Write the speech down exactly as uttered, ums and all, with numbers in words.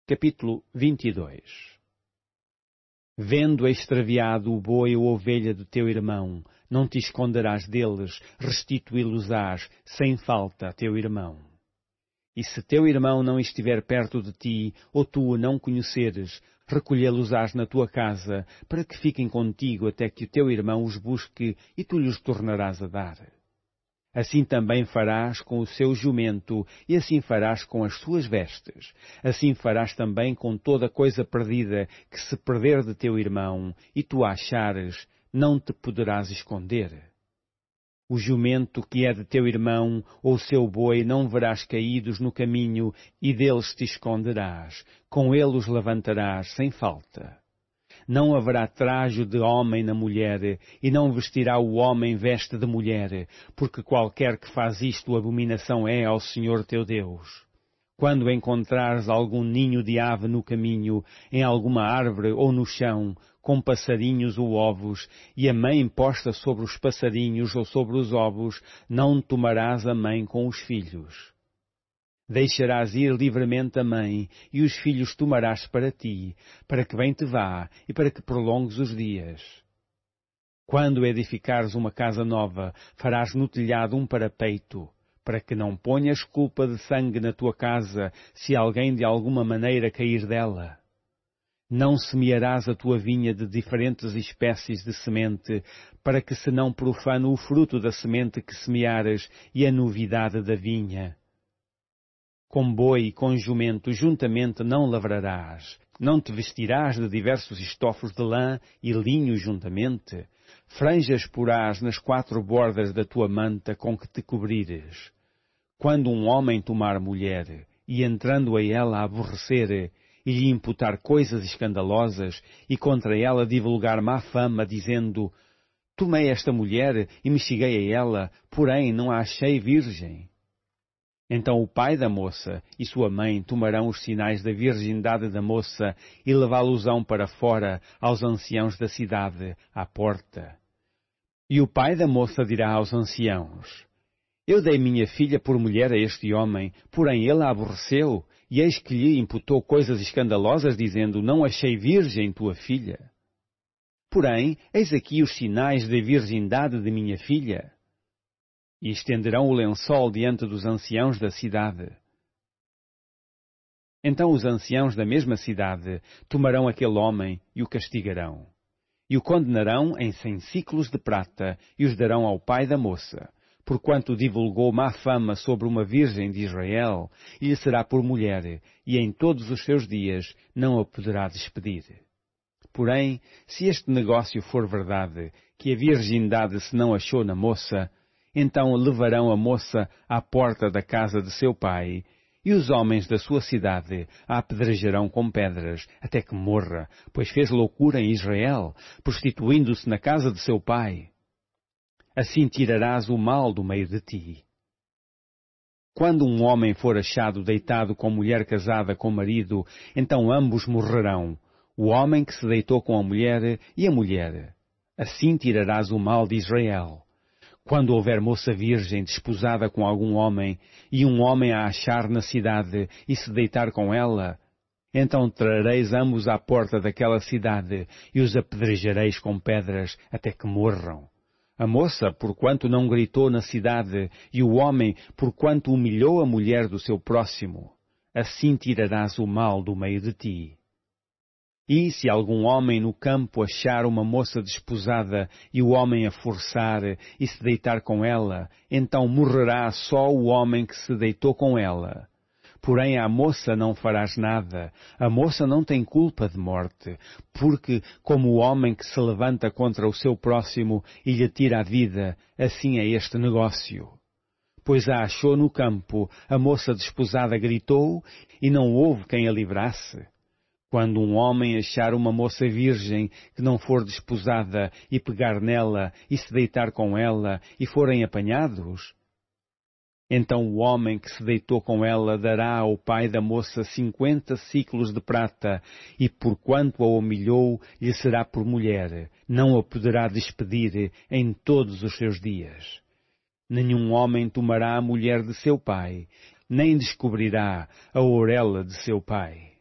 Capítulo vinte e dois. Vendo extraviado o boi ou ovelha de teu irmão, não te esconderás deles, restituí-los-ás sem falta a teu irmão. E se teu irmão não estiver perto de ti, ou tu o não conheceres, recolhê-los-ás na tua casa, para que fiquem contigo até que o teu irmão os busque e tu lhes tornarás a dar. Assim também farás com o seu jumento, e assim farás com as suas vestes. Assim farás também com toda coisa perdida que se perder de teu irmão, e tu a achares, não te poderás esconder. O jumento que é de teu irmão, ou o seu boi, não verás caídos no caminho, e deles te esconderás. Com ele os levantarás sem falta. Não haverá trajo de homem na mulher, e não vestirá o homem veste de mulher, porque qualquer que faz isto abominação é ao Senhor teu Deus. Quando encontrares algum ninho de ave no caminho, em alguma árvore ou no chão, com passarinhos ou ovos, e a mãe posta sobre os passarinhos ou sobre os ovos, não tomarás a mãe com os filhos. Deixarás ir livremente a mãe, e os filhos tomarás para ti, para que bem te vá, e para que prolongues os dias. Quando edificares uma casa nova, farás no telhado um parapeito, para que não ponhas culpa de sangue na tua casa, se alguém de alguma maneira cair dela. Não semearás a tua vinha de diferentes espécies de semente, para que se não profane o fruto da semente que semeares e a novidade da vinha. Com boi e com jumento juntamente não lavrarás, não te vestirás de diversos estofos de lã e linho juntamente, franjas porás nas quatro bordas da tua manta com que te cobrires. Quando um homem tomar mulher, e entrando a ela a aborrecer, e lhe imputar coisas escandalosas, e contra ela divulgar má fama, dizendo, tomei esta mulher e me cheguei a ela, porém não a achei virgem. Então o pai da moça e sua mãe tomarão os sinais da virgindade da moça e levá-los-ão para fora aos anciãos da cidade, à porta. E o pai da moça dirá aos anciãos, eu dei minha filha por mulher a este homem, porém ele a aborreceu, e eis que lhe imputou coisas escandalosas, dizendo, não achei virgem tua filha. Porém, eis aqui os sinais da virgindade de minha filha. E estenderão o lençol diante dos anciãos da cidade. Então os anciãos da mesma cidade tomarão aquele homem e o castigarão. E o condenarão em cem siclos de prata e os darão ao pai da moça, porquanto divulgou má fama sobre uma virgem de Israel, e lhe será por mulher, e em todos os seus dias não a poderá despedir. Porém, se este negócio for verdade, que a virgindade se não achou na moça, então levarão a moça à porta da casa de seu pai, e os homens da sua cidade a apedrejarão com pedras, até que morra, pois fez loucura em Israel, prostituindo-se na casa de seu pai. Assim tirarás o mal do meio de ti. Quando um homem for achado deitado com mulher casada com marido, então ambos morrerão, o homem que se deitou com a mulher e a mulher. Assim tirarás o mal de Israel. Quando houver moça virgem desposada com algum homem, e um homem a achar na cidade e se deitar com ela, então trareis ambos à porta daquela cidade e os apedrejareis com pedras até que morram. A moça, porquanto não gritou na cidade, e o homem, porquanto humilhou a mulher do seu próximo. Assim tirarás o mal do meio de ti. E se algum homem no campo achar uma moça desposada e o homem a forçar e se deitar com ela, então morrerá só o homem que se deitou com ela. Porém à moça não farás nada, a moça não tem culpa de morte, porque como o homem que se levanta contra o seu próximo e lhe tira a vida, assim é este negócio. Pois a achou no campo, a moça desposada gritou e não houve quem a livrasse. Quando um homem achar uma moça virgem que não for desposada e pegar nela e se deitar com ela e forem apanhados, então o homem que se deitou com ela dará ao pai da moça cinquenta siclos de prata e porquanto a humilhou lhe será por mulher, não a poderá despedir em todos os seus dias. Nenhum homem tomará a mulher de seu pai, nem descobrirá a orelha de seu pai.